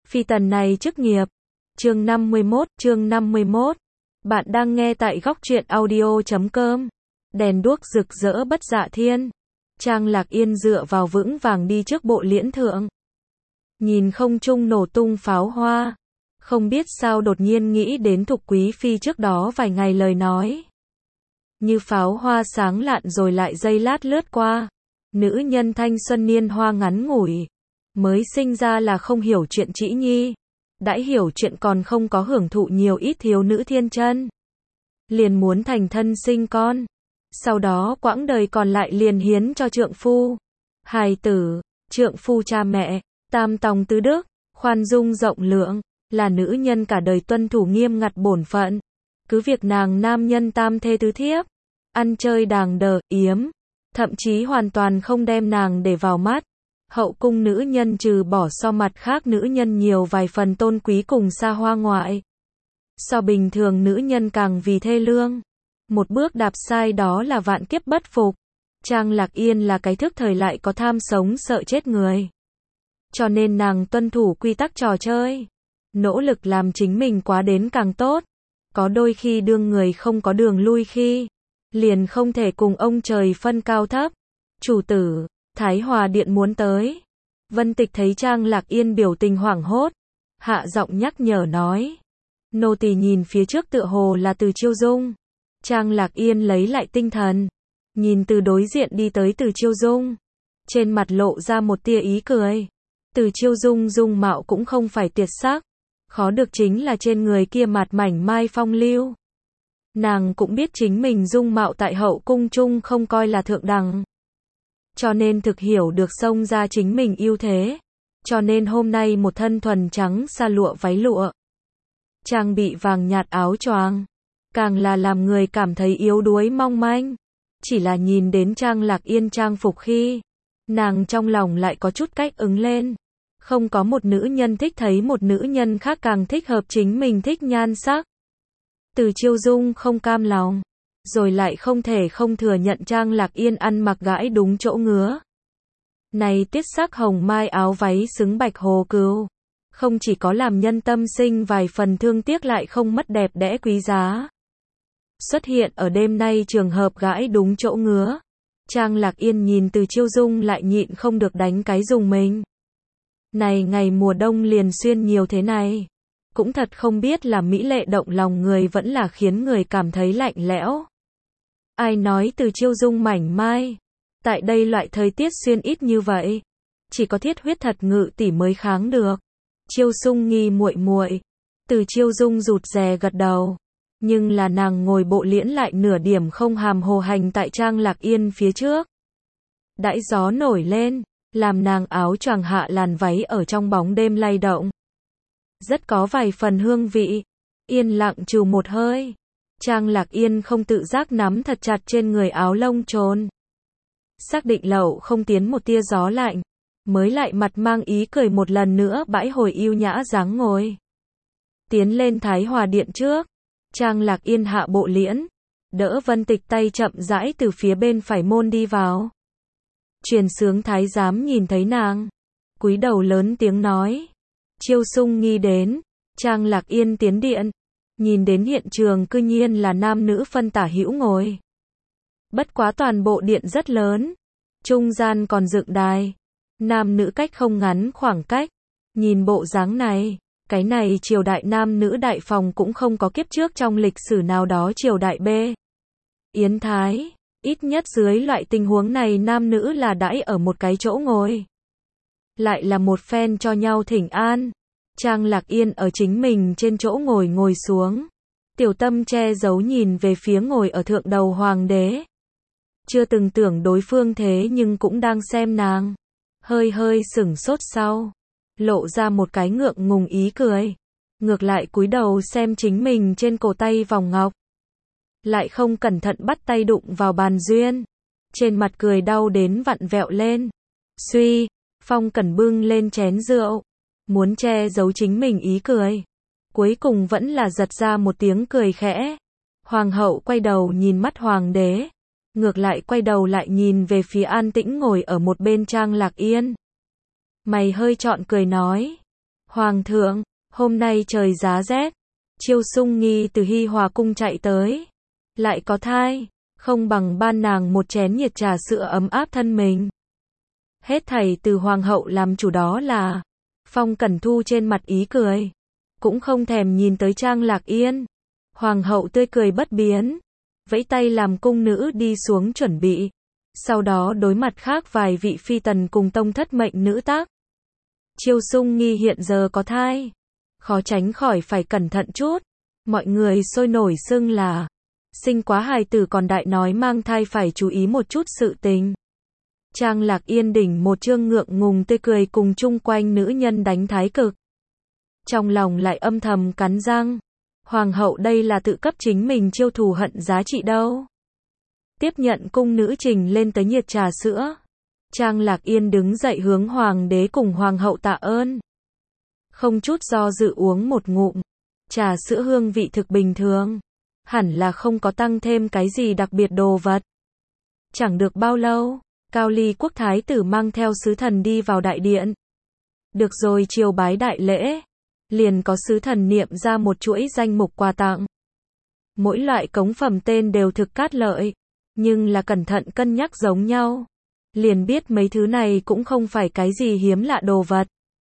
Phi tần này chức nghiệp. Chương 51. Bạn đang nghe tại góc truyện audio.com. Đèn đuốc rực rỡ bất dạ thiên. Trang Lạc Yên dựa vào vững vàng đi trước bộ liễn thượng. Nhìn không trung nổ tung pháo hoa. Không biết sao đột nhiên nghĩ đến Thục Quý Phi trước đó vài ngày lời nói. Như pháo hoa sáng lạn rồi lại giây lát lướt qua. Nữ nhân thanh xuân niên hoa ngắn ngủi. Mới sinh ra là không hiểu chuyện trĩ nhi. Đã hiểu chuyện còn không có hưởng thụ nhiều ít thiếu nữ thiên chân. Liền muốn thành thân sinh con. Sau đó quãng đời còn lại liền hiến cho trượng phu. Hài tử, trượng phu cha mẹ, tam tòng tứ đức, khoan dung rộng lượng. Là nữ nhân cả đời tuân thủ nghiêm ngặt bổn phận. Cứ việc nàng nam nhân tam thê tứ thiếp. Ăn chơi đàng đờ, yếm. Thậm chí hoàn toàn không đem nàng để vào mắt. Hậu cung nữ nhân trừ bỏ so mặt khác nữ nhân nhiều vài phần tôn quý cùng xa hoa ngoại. So bình thường nữ nhân càng vì thê lương. Một bước đạp sai đó là vạn kiếp bất phục. Trang Lạc Yên là cái thức thời lại có tham sống sợ chết người. Cho nên nàng tuân thủ quy tắc trò chơi. Nỗ lực làm chính mình quá đến càng tốt. Có đôi khi đương người không có đường lui khi. Liền không thể cùng ông trời phân cao thấp. Chủ tử, Thái Hòa Điện muốn tới. Vân Tịch thấy Trang Lạc Yên biểu tình hoảng hốt. Hạ giọng nhắc nhở nói. Nô tỳ nhìn phía trước tựa hồ là Từ Chiêu Dung. Trang Lạc Yên lấy lại tinh thần. Nhìn từ đối diện đi tới Từ Chiêu Dung. Trên mặt lộ ra một tia ý cười. Từ Chiêu Dung dung mạo cũng không phải tuyệt sắc. Khó được chính là trên người kia mặt mảnh mai phong lưu. Nàng cũng biết chính mình dung mạo tại hậu cung chung không coi là thượng đẳng. Cho nên thực hiểu được xông ra chính mình ưu thế. Cho nên hôm nay một thân thuần trắng sa lụa váy lụa. Trang bị vàng nhạt áo choàng. Càng là làm người cảm thấy yếu đuối mong manh. Chỉ là nhìn đến Trang Lạc Yên trang phục khi. Nàng trong lòng lại có chút cách ứng lên. Không có một nữ nhân thích thấy một nữ nhân khác càng thích hợp chính mình thích nhan sắc. Từ Chiêu Dung không cam lòng. Rồi lại không thể không thừa nhận Trang Lạc Yên ăn mặc gãi đúng chỗ ngứa. Này tiết sắc hồng mai áo váy xứng bạch hồ cừu. Không chỉ có làm nhân tâm sinh vài phần thương tiếc lại không mất đẹp đẽ quý giá. Xuất hiện ở đêm nay trường hợp gãi đúng chỗ ngứa. Trang Lạc Yên nhìn Từ Chiêu Dung lại nhịn không được đánh cái dùng mình. Này ngày mùa đông liền xuyên nhiều thế này. Cũng thật không biết là mỹ lệ động lòng người vẫn là khiến người cảm thấy lạnh lẽo. Ai nói Từ Chiêu Dung mảnh mai. Tại đây loại thời tiết xuyên ít như vậy. Chỉ có thiết huyết thật ngự tỷ mới kháng được. Chiêu Sung nghi muội muội. Từ Chiêu Dung rụt rè gật đầu. Nhưng là nàng ngồi bộ liễn lại nửa điểm không hàm hồ hành tại Trang Lạc Yên phía trước. Đãi gió nổi lên. Làm nàng áo choàng hạ làn váy ở trong bóng đêm lay động. Rất có vài phần hương vị. Yên lặng trù một hơi. Trang Lạc Yên không tự giác nắm thật chặt trên người áo lông trồn. Xác định lậu không tiến một tia gió lạnh. Mới lại mặt mang ý cười một lần nữa bãi hồi yêu nhã dáng ngồi. Tiến lên Thái Hòa Điện trước. Trang Lạc Yên hạ bộ liễn. Đỡ Vân Tịch tay chậm rãi từ phía bên phải môn đi vào. Truyền sướng thái giám nhìn thấy nàng. Cúi đầu lớn tiếng nói. Chiêu Sung nghi đến. Trang Lạc Yên tiến điện. Nhìn đến hiện trường cư nhiên là nam nữ phân tả hữu ngồi. Bất quá toàn bộ điện rất lớn. Trung gian còn dựng đài. Nam nữ cách không ngắn khoảng cách. Nhìn bộ dáng này. Cái này triều đại nam nữ đại phòng cũng không có kiếp trước trong lịch sử nào đó triều đại B. Yến Thái. Ít nhất dưới loại tình huống này nam nữ là đãi ở một cái chỗ ngồi. Lại là một phen cho nhau thỉnh an. Trang Lạc Yên ở chính mình trên chỗ ngồi xuống. Tiểu tâm che giấu nhìn về phía ngồi ở thượng đầu hoàng đế. Chưa từng tưởng đối phương thế nhưng cũng đang xem nàng. Hơi sửng sốt sau. Lộ ra một cái ngượng ngùng ý cười. Ngược lại cúi đầu xem chính mình trên cổ tay vòng ngọc. Lại không cẩn thận bắt tay đụng vào bàn duyên. Trên mặt cười đau đến vặn vẹo lên. Suy, Phong Cẩn bưng lên chén rượu. Muốn che giấu chính mình ý cười. Cuối cùng vẫn là giật ra một tiếng cười khẽ. Hoàng hậu quay đầu nhìn mắt hoàng đế. Ngược lại quay đầu lại nhìn về phía an tĩnh ngồi ở một bên Trang Lạc Yên. Mày hơi trọn cười nói. Hoàng thượng, hôm nay trời giá rét. Chiêu Sung Nghi từ Hi Hòa cung chạy tới. Lại có thai, không bằng ban nàng một chén nhiệt trà sữa ấm áp thân mình. Hết thảy từ hoàng hậu làm chủ đó là. Phong Cẩn Thu trên mặt ý cười. Cũng không thèm nhìn tới Trang Lạc Yên. Hoàng hậu tươi cười bất biến. Vẫy tay làm cung nữ đi xuống chuẩn bị. Sau đó đối mặt khác vài vị phi tần cùng tông thất mệnh nữ tác. Chiêu Sung Nghi hiện giờ có thai. Khó tránh khỏi phải cẩn thận chút. Mọi người sôi nổi xưng là. Sinh quá hài tử còn đại nói mang thai phải chú ý một chút sự tình. Trang Lạc Yên đỉnh một trương ngượng ngùng tươi cười cùng chung quanh nữ nhân đánh thái cực. Trong lòng lại âm thầm cắn răng. Hoàng hậu đây là tự cấp chính mình chiêu thù hận giá trị đâu. Tiếp nhận cung nữ trình lên tới nhiệt trà sữa. Trang Lạc Yên đứng dậy hướng hoàng đế cùng hoàng hậu tạ ơn. Không chút do dự uống một ngụm. Trà sữa hương vị thực bình thường. Hẳn là không có tăng thêm cái gì đặc biệt đồ vật. Chẳng được bao lâu, Cao Ly quốc thái tử mang theo sứ thần đi vào đại điện. Được rồi triều bái đại lễ. Liền có sứ thần niệm ra một chuỗi danh mục quà tặng. Mỗi loại cống phẩm tên đều thực cát lợi. Nhưng là cẩn thận cân nhắc giống nhau. Liền biết mấy thứ này cũng không phải cái gì hiếm lạ đồ vật.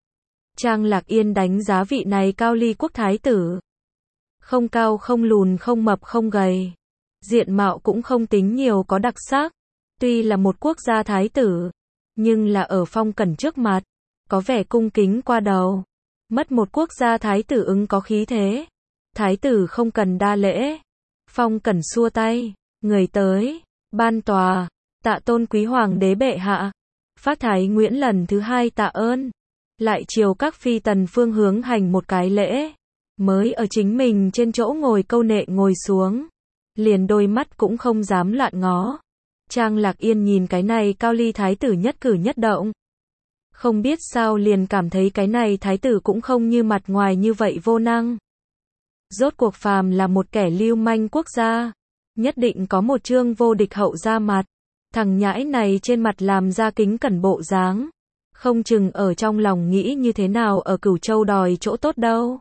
Trang Lạc Yên đánh giá vị này Cao Ly quốc thái tử. Không cao không lùn không mập không gầy. Diện mạo cũng không tính nhiều có đặc sắc. Tuy là một quốc gia thái tử. Nhưng là ở Phong Cẩn trước mặt. Có vẻ cung kính qua đầu. Mất một quốc gia thái tử ứng có khí thế. Thái tử không cần đa lễ. Phong Cẩn xua tay. Người tới. Ban tòa. Tạ tôn quý hoàng đế bệ hạ. Phát thái Nguyễn lần thứ hai tạ ơn. Lại chiều các phi tần phương hướng hành một cái lễ. Mới ở chính mình trên chỗ ngồi câu nệ ngồi xuống. Liền đôi mắt cũng không dám loạn ngó. Trang Lạc Yên nhìn cái này Cao Ly thái tử nhất cử nhất động. Không biết sao liền cảm thấy cái này thái tử cũng không như mặt ngoài như vậy vô năng. Rốt cuộc phàm là một kẻ lưu manh quốc gia. Nhất định có một trương vô địch hậu ra mặt. Thằng nhãi này trên mặt làm ra kính cẩn bộ dáng. Không chừng ở trong lòng nghĩ như thế nào ở Cửu Châu đòi chỗ tốt đâu.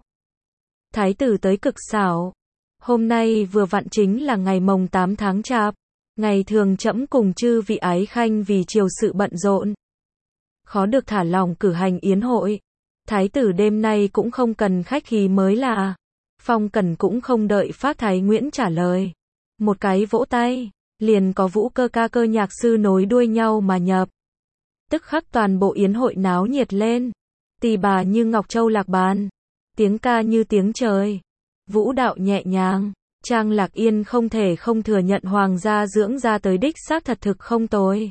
Thái tử tới cực xảo. Hôm nay vừa vặn chính là ngày mồng 8 tháng Chạp. Ngày thường trẫm cùng chư vị ái khanh vì triều sự bận rộn. Khó được thả lòng cử hành yến hội. Thái tử đêm nay cũng không cần khách khí mới là. Phong Cẩn cũng không đợi Phát Thái Nguyễn trả lời. Một cái vỗ tay. Liền có vũ cơ ca cơ nhạc sư nối đuôi nhau mà nhập. Tức khắc toàn bộ yến hội náo nhiệt lên. Tỳ bà như ngọc châu lạc bàn. Tiếng ca như tiếng trời. Vũ đạo nhẹ nhàng. Trang Lạc Yên không thể không thừa nhận hoàng gia dưỡng ra tới đích xác thật thực không tồi.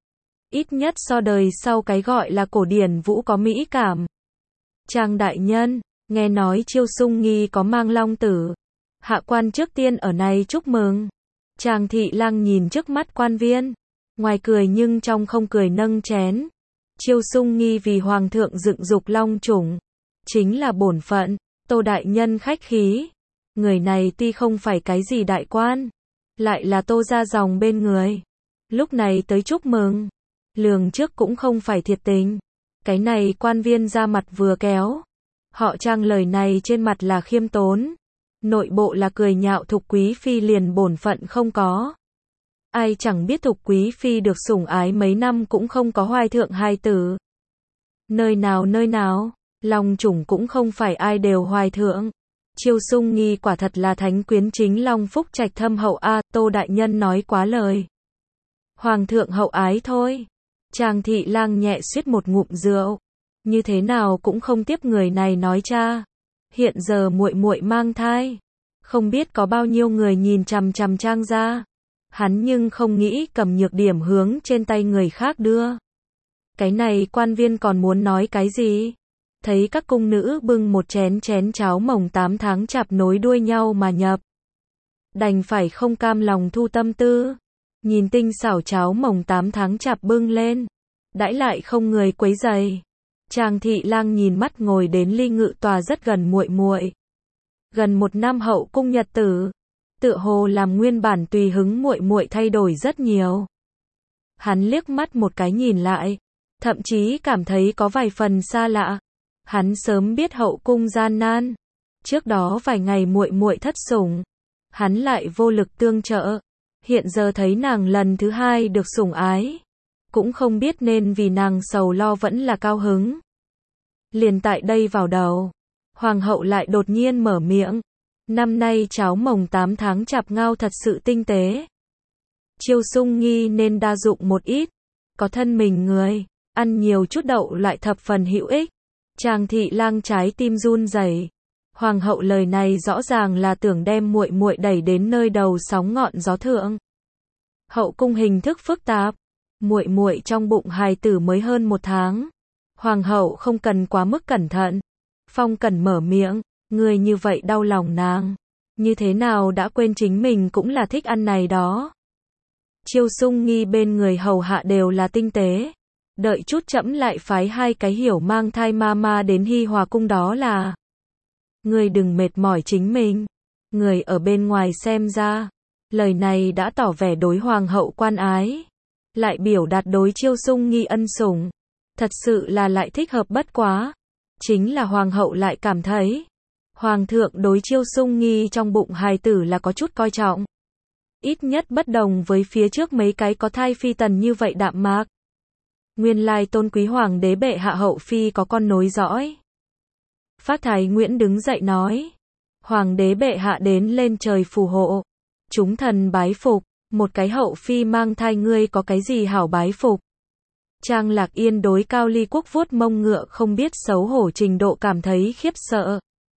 Ít nhất so đời sau cái gọi là cổ điển vũ có mỹ cảm. Trang đại nhân, nghe nói Chiêu Sung Nghi có mang long tử. Hạ quan trước tiên ở này chúc mừng. Trang thị lang nhìn trước mắt quan viên. Ngoài cười nhưng trong không cười nâng chén. Chiêu Sung Nghi vì hoàng thượng dựng dục long chủng. Chính là bổn phận. Tô đại nhân khách khí. Người này tuy không phải cái gì đại quan. Lại là Tô gia dòng bên người. Lúc này tới chúc mừng. Lường trước cũng không phải thiệt tình. Cái này quan viên ra mặt vừa kéo. Họ Trang lời này trên mặt là khiêm tốn. Nội bộ là cười nhạo Thục Quý Phi liền bổn phận không có. Ai chẳng biết Thục Quý Phi được sủng ái mấy năm cũng không có hoài thượng hài tử. Nơi nào, long chủng cũng không phải ai đều hoài thượng. Chiêu Sung Nghi quả thật là thánh quyến chính long phúc trạch thâm hậu a. Tô đại nhân nói quá lời. Hoàng thượng hậu ái thôi. Trang thị lang nhẹ suýt một ngụm rượu. Như thế nào cũng không tiếp người này nói cha. Hiện giờ muội muội mang thai. Không biết có bao nhiêu người nhìn chằm chằm Trang ra. Hắn nhưng không nghĩ cầm nhược điểm hướng trên tay người khác đưa. Cái này quan viên còn muốn nói cái gì? Thấy các cung nữ bưng một chén cháo mồng 8 tháng Chạp nối đuôi nhau mà nhập. Đành phải không cam lòng thu tâm tư. Nhìn tinh xảo cháo mồng 8 tháng Chạp bưng lên. Đãi lại không người quấy giày. Trang thị lang nhìn mắt ngồi đến ly ngự tòa rất gần muội muội. Gần một năm hậu cung nhật tử. Tựa hồ làm nguyên bản tùy hứng muội muội thay đổi rất nhiều. Hắn liếc mắt một cái nhìn lại. Thậm chí cảm thấy có vài phần xa lạ. Hắn sớm biết hậu cung gian nan. Trước đó vài ngày muội muội thất sủng, hắn lại vô lực tương trợ. Hiện giờ thấy nàng lần thứ hai được sủng ái, cũng không biết nên vì nàng sầu lo vẫn là cao hứng. Liền tại đây vào đầu, hoàng hậu lại đột nhiên mở miệng. Năm nay cháu mồng 8 tháng chạp ngao thật sự tinh tế. Chiêu Sung Nghi nên đa dụng một ít, có thân mình người, ăn nhiều chút đậu lại thập phần hữu ích. Trang thị lang trái tim run rẩy. Hoàng hậu lời này rõ ràng là tưởng đem muội muội đẩy đến nơi đầu sóng ngọn gió thượng. Hậu cung hình thức phức tạp, muội muội trong bụng hài tử mới hơn 1 tháng. Hoàng hậu không cần quá mức cẩn thận. Phong Cẩn mở miệng, người như vậy đau lòng nàng, như thế nào đã quên chính mình cũng là thích ăn này đó. Chiêu Sung Nghi bên người hầu hạ đều là tinh tế. Đợi chút trẫm lại phái 2 cái hiểu mang thai ma đến Hi Hòa cung đó là. Người đừng mệt mỏi chính mình. Người ở bên ngoài xem ra, lời này đã tỏ vẻ đối hoàng hậu quan ái, lại biểu đạt đối Chiêu Sung Nghi ân sủng. Thật sự là lại thích hợp bất quá. Chính là hoàng hậu lại cảm thấy, hoàng thượng đối Chiêu Sung Nghi trong bụng hài tử là có chút coi trọng. Ít nhất bất đồng với phía trước mấy cái có thai phi tần như vậy đạm mạc. Nguyên lai tôn quý hoàng đế bệ hạ hậu phi có con nối dõi. Phát Thái Nguyễn đứng dậy nói, hoàng đế bệ hạ đến lên trời phù hộ, chúng thần bái phục, một cái hậu phi mang thai ngươi có cái gì hảo bái phục. Trang Lạc Yên đối Cao Ly Quốc vuốt mông ngựa không biết xấu hổ trình độ cảm thấy khiếp sợ.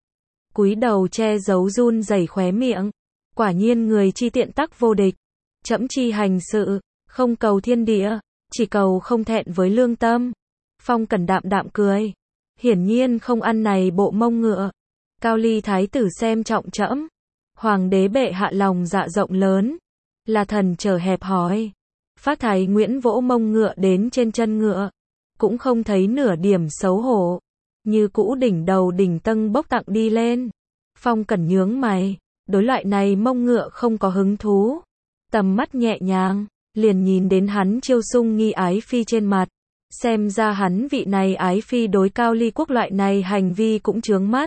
Cúi đầu che giấu run rẩy khóe miệng, quả nhiên người chi tiện tắc vô địch. Trẫm chi hành sự, không cầu thiên địa, chỉ cầu không thẹn với lương tâm. Phong Cẩn đạm đạm cười, hiển nhiên không ăn này bộ mông ngựa. Cao Ly thái tử xem trọng trẫm, hoàng đế bệ hạ lòng dạ rộng lớn, là thần trở hẹp hòi. Phát Thái Nguyễn vỗ mông ngựa đến trên chân ngựa, cũng không thấy nửa điểm xấu hổ, như cũ đỉnh đầu đỉnh tâng bốc tặng đi lên. Phong Cẩn nhướng mày, đối loại này mông ngựa không có hứng thú. Tầm mắt nhẹ nhàng, liền nhìn đến hắn Chiêu Sung Nghi ái phi trên mặt. Xem ra hắn vị này ái phi đối Cao Ly Quốc loại này hành vi cũng chướng mắt.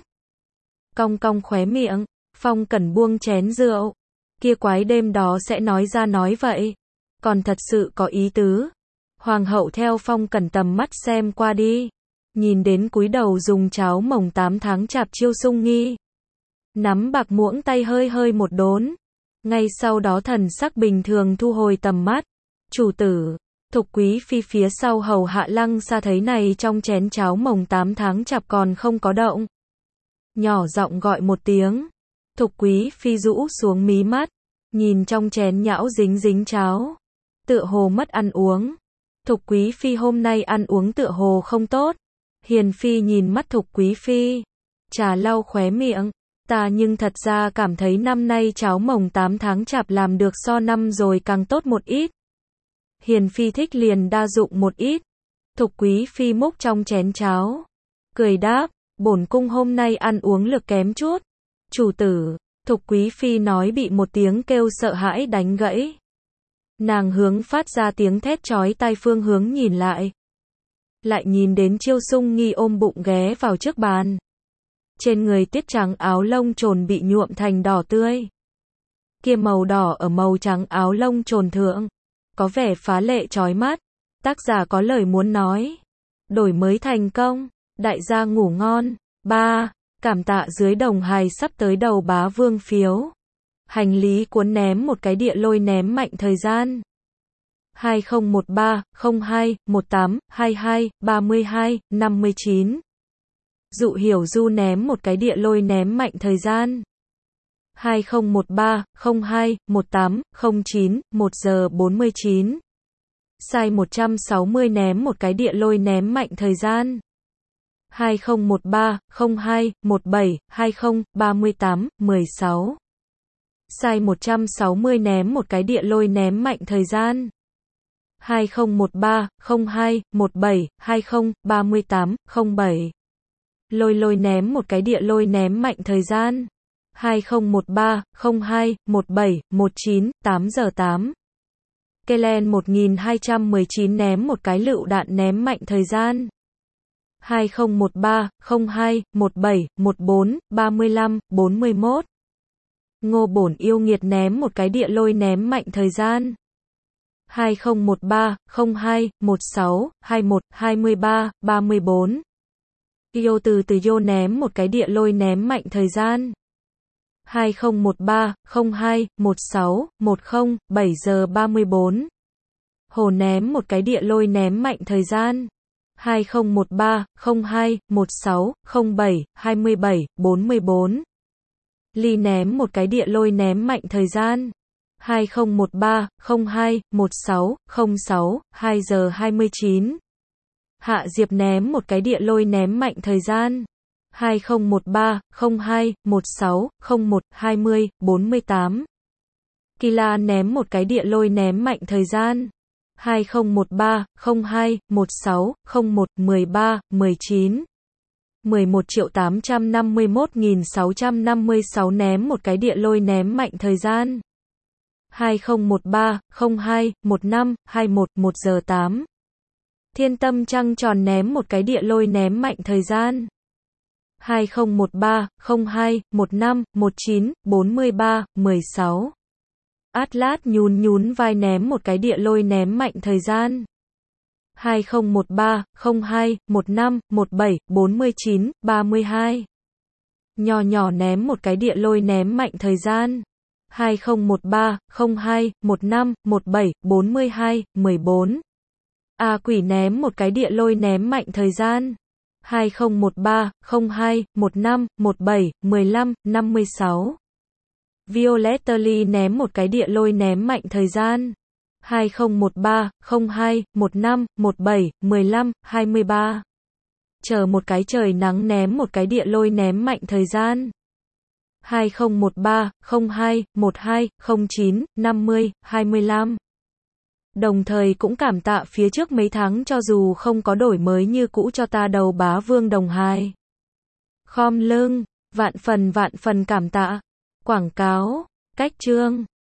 Cong cong khóe miệng, Phong Cẩn buông chén rượu. Kia quái đêm đó sẽ nói ra nói vậy, còn thật sự có ý tứ. Hoàng hậu theo Phong Cẩn tầm mắt xem qua đi, nhìn đến cúi đầu dùng cháo mồng 8 tháng chạp Chiêu Sung Nghi. Nắm bạc muỗng tay hơi hơi một đốn, ngay sau đó thần sắc bình thường thu hồi tầm mắt. Chủ tử, Thục Quý phi phía sau hầu hạ Lăng Sa thấy này trong chén cháo mồng 8 tháng chạp còn không có động, nhỏ giọng gọi một tiếng. Thục Quý phi rũ xuống mí mắt, nhìn trong chén nhão dính dính cháo, tựa hồ mất ăn uống. Thục Quý phi hôm nay ăn uống tựa hồ không tốt. Hiền phi nhìn mắt Thục Quý phi, trà lau khóe miệng, ta nhưng thật ra cảm thấy năm nay cháo mồng 8 tháng chạp làm được so năm rồi càng tốt một ít. Hiền phi thích liền đa dụng một ít. Thục Quý phi múc trong chén cháo, cười đáp, bổn cung hôm nay ăn uống lực kém chút. Chủ tử, Thục Quý phi nói bị một tiếng kêu sợ hãi đánh gãy. Nàng hướng phát ra tiếng thét chói tai phương hướng nhìn lại. Lại nhìn đến Chiêu Sung Nghi ôm bụng ghé vào trước bàn. Trên người tiết trắng áo lông trồn bị nhuộm thành đỏ tươi. Kia màu đỏ ở màu trắng áo lông trồn thượng, có vẻ phá lệ chói mắt. Tác giả có lời muốn nói. Đổi mới thành công, đại gia ngủ ngon. 3. Cảm tạ dưới đồng hài sắp tới đầu bá vương phiếu. Hành lý cuốn ném một cái địa lôi ném mạnh thời gian. 2013, 02, 18, 22, 32, 59. Dụ Hiểu Du ném một cái địa lôi ném mạnh thời gian. 2013, 02, 18, 09, 1 giờ 49. Sai 160 ném một cái địa lôi ném mạnh thời gian. 2013, 02, 17, 20, 38, 16. Sai 160 ném một cái địa lôi ném mạnh thời gian. 2013, 02, 17, 20, 38, 07. Lôi ném một cái địa lôi ném mạnh thời gian. 2013, 02, 17, 19, 8 giờ 8. Kelen 1219 ném một cái lựu đạn ném mạnh thời gian. 2013 02 17 14 35 41. Ngô Bổn yêu nghiệt ném một cái địa lôi ném mạnh thời gian. 2013 02 16 21 23 34. Yo từ Yo ném một cái địa lôi ném mạnh thời gian. 2013 02 16 10 7 giờ 34. Hồ ném một cái địa lôi ném mạnh thời gian. 2013 02 16 07 27 44. Ly ném một cái địa lôi ném mạnh thời gian. 2013 02 16 06 2 giờ 29. Hạ Diệp ném một cái địa lôi ném mạnh thời gian. 2013 02 16 01 20 48. Kila ném một cái địa lôi ném mạnh thời gian. 2013 02 16 01 13 19. 11.851.656 ném một cái địa lôi ném mạnh thời gian. 2013 02 15 21 1 giờ 8. Thiên Tâm Trăng Tròn ném một cái địa lôi ném mạnh thời gian. 2013 02 15 19 43 16. Atlas nhún vai ném một cái địa lôi ném mạnh thời gian. 2013 02 15 17 49 32. Nhỏ nhỏ ném một cái địa lôi ném mạnh thời gian. 2013 02 15 17 42 14. A Quỷ ném một cái địa lôi ném mạnh thời gian. 2013 02 15 17 15 56. Violet Lee ném một cái địa lôi ném mạnh thời gian. 2013 02 15 17 15 23. Chờ một cái trời nắng ném một cái địa lôi ném mạnh thời gian. 2013 02 12 09 50 25. Đồng thời cũng cảm tạ phía trước mấy tháng cho dù không có đổi mới như cũ cho ta đầu bá vương đồng hai. Khom lưng, vạn phần cảm tạ. Quảng cáo, cách chương.